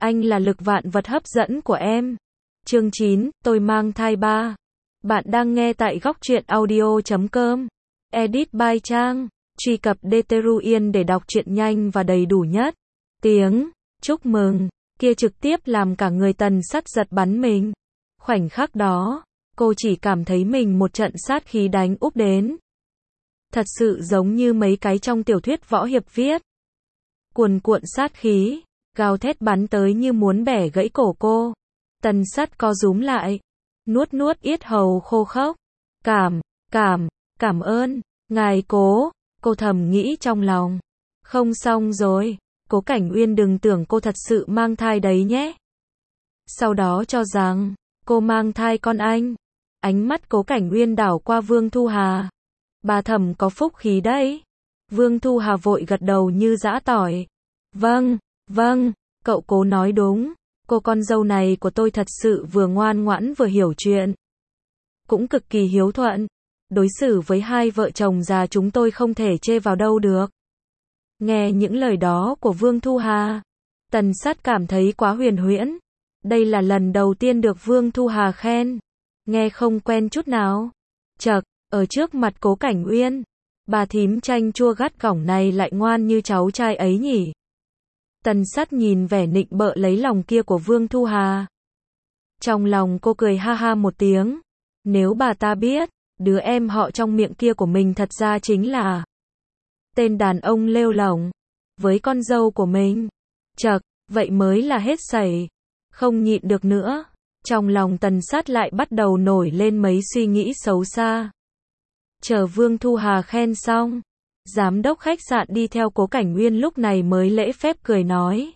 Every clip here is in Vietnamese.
Anh là lực vạn vật hấp dẫn của em. Chương 9, tôi mang thai 3. Bạn đang nghe tại góc truyện audio.com. Edit by Trang. Truy cập Deteruin để đọc truyện nhanh và đầy đủ nhất. Tiếng chúc mừng kia trực tiếp làm cả người Tần Sắt giật bắn mình. Khoảnh khắc đó, cô chỉ cảm thấy mình một trận sát khí đánh úp đến. Thật sự giống như mấy cái trong tiểu thuyết võ hiệp viết. Cuồn cuộn sát khí, gào thét bắn tới như muốn bẻ gãy cổ cô. Tần Sắt co rúm lại, nuốt yết hầu khô khốc. Cảm ơn, ngài Cố, cô thầm nghĩ trong lòng. Không xong rồi, Cố Cảnh Uyên đừng tưởng cô thật sự mang thai đấy nhé. Sau đó cho rằng, cô mang thai con anh. Ánh mắt Cố Cảnh Uyên đảo qua Vương Thu Hà. Bà thầm có phúc khí đấy. Vương Thu Hà vội gật đầu như giã tỏi. Vâng, cậu Cố nói đúng. Cô con dâu này của tôi thật sự vừa ngoan ngoãn vừa hiểu chuyện. Cũng cực kỳ hiếu thuận. Đối xử với hai vợ chồng già chúng tôi không thể chê vào đâu được. Nghe những lời đó của Vương Thu Hà, Tần Sắt cảm thấy quá huyền huyễn. Đây là lần đầu tiên được Vương Thu Hà khen. Nghe không quen chút nào. Chậc, ở trước mặt Cố Cảnh Uyên, bà thím chanh chua gắt gỏng này lại ngoan như cháu trai ấy nhỉ. Tần Sắt nhìn vẻ nịnh bợ lấy lòng kia của Vương Thu Hà. Trong lòng cô cười ha ha một tiếng. Nếu bà ta biết, đứa em họ trong miệng kia của mình thật ra chính là tên đàn ông lêu lổng với con dâu của mình. Chậc, vậy mới là hết sảy. Không nhịn được nữa, trong lòng Tần Sắt lại bắt đầu nổi lên mấy suy nghĩ xấu xa. Chờ Vương Thu Hà khen xong, giám đốc khách sạn đi theo Cố Cảnh Uyên lúc này mới lễ phép cười nói.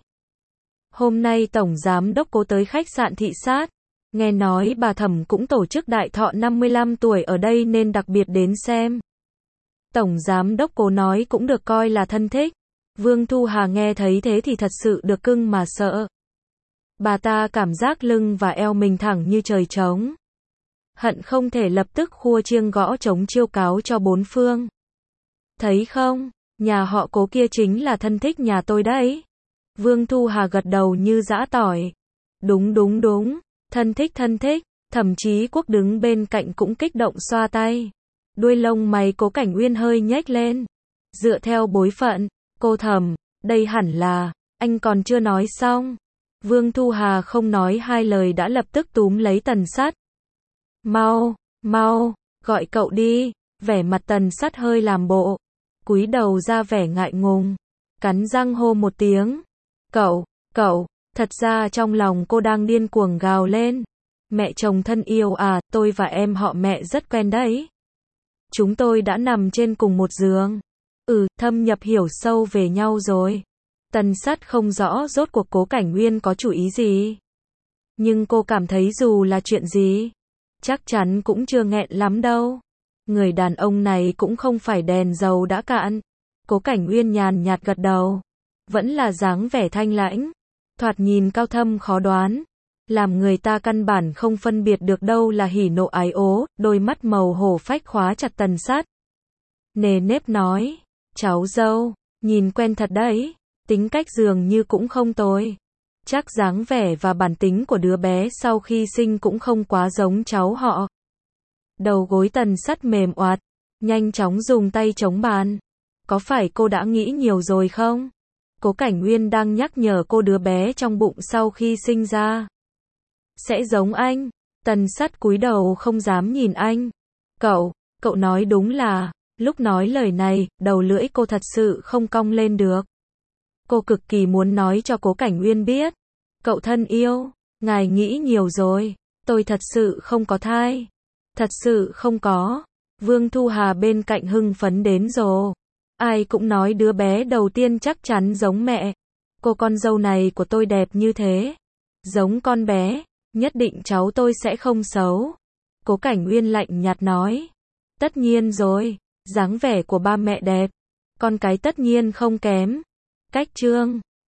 Hôm nay tổng giám đốc Cố tới khách sạn thị sát. Nghe nói bà Thẩm cũng tổ chức đại thọ 55 tuổi ở đây nên đặc biệt đến xem. Tổng giám đốc Cố nói cũng được coi là thân thích. Vương Thu Hà nghe thấy thế thì thật sự được cưng mà sợ. Bà ta cảm giác lưng và eo mình thẳng như trời trống. Hận không thể lập tức khua chiêng gõ trống chiêu cáo cho bốn phương. Thấy không, nhà họ Cố kia chính là thân thích nhà tôi đấy. Vương Thu Hà gật đầu như giã tỏi. Đúng, thân thích, thậm chí Quốc đứng bên cạnh cũng kích động xoa tay. Đuôi lông mày Cố Cảnh Uyên hơi nhếch lên. Dựa theo bối phận, cô thầm, đây hẳn là, anh còn chưa nói xong. Vương Thu Hà không nói hai lời đã lập tức túm lấy Tần Sắt. Mau, gọi cậu đi. Vẻ mặt Tần Sắt hơi làm bộ, cúi đầu ra vẻ ngại ngùng, cắn răng hô một tiếng. Cậu, thật ra trong lòng cô đang điên cuồng gào lên. Mẹ chồng thân yêu à, tôi và em họ mẹ rất quen đấy. Chúng tôi đã nằm trên cùng một giường. Thâm nhập hiểu sâu về nhau rồi. Tần Sắt không rõ rốt cuộc Cố Cảnh Uyên có chủ ý gì. Nhưng cô cảm thấy dù là chuyện gì, chắc chắn cũng chưa nghẹn lắm đâu. Người đàn ông này cũng không phải đèn dầu đã cạn. Cố Cảnh Uyên nhàn nhạt gật đầu. Vẫn là dáng vẻ thanh lãnh. Thoạt nhìn cao thâm khó đoán. Làm người ta căn bản không phân biệt được đâu là hỉ nộ ái ố. Đôi mắt màu hổ phách khóa chặt Tần Sắt. Nề nếp nói. Cháu dâu, nhìn quen thật đấy. Tính cách dường như cũng không tồi. Chắc dáng vẻ và bản tính của đứa bé sau khi sinh cũng không quá giống cháu họ. Đầu gối Tần Sắt mềm oạt, nhanh chóng dùng tay chống bàn. Có phải cô đã nghĩ nhiều rồi không? Cố Cảnh Uyên đang nhắc nhở cô đứa bé trong bụng sau khi sinh ra sẽ giống anh. Tần Sắt cúi đầu không dám nhìn anh. Cậu nói đúng là, lúc nói lời này, đầu lưỡi cô thật sự không cong lên được. Cô cực kỳ muốn nói cho Cố Cảnh Uyên biết. Cậu thân yêu, ngài nghĩ nhiều rồi, tôi thật sự không có thai. Thật sự không có. Vương Thu Hà bên cạnh hưng phấn đến rồ. Ai cũng nói đứa bé đầu tiên chắc chắn giống mẹ. Cô con dâu này của tôi đẹp như thế. Giống con bé, nhất định cháu tôi sẽ không xấu. Cố Cảnh Uyên lạnh nhạt nói. Tất nhiên rồi, dáng vẻ của ba mẹ đẹp. Con cái tất nhiên không kém. Cách trương,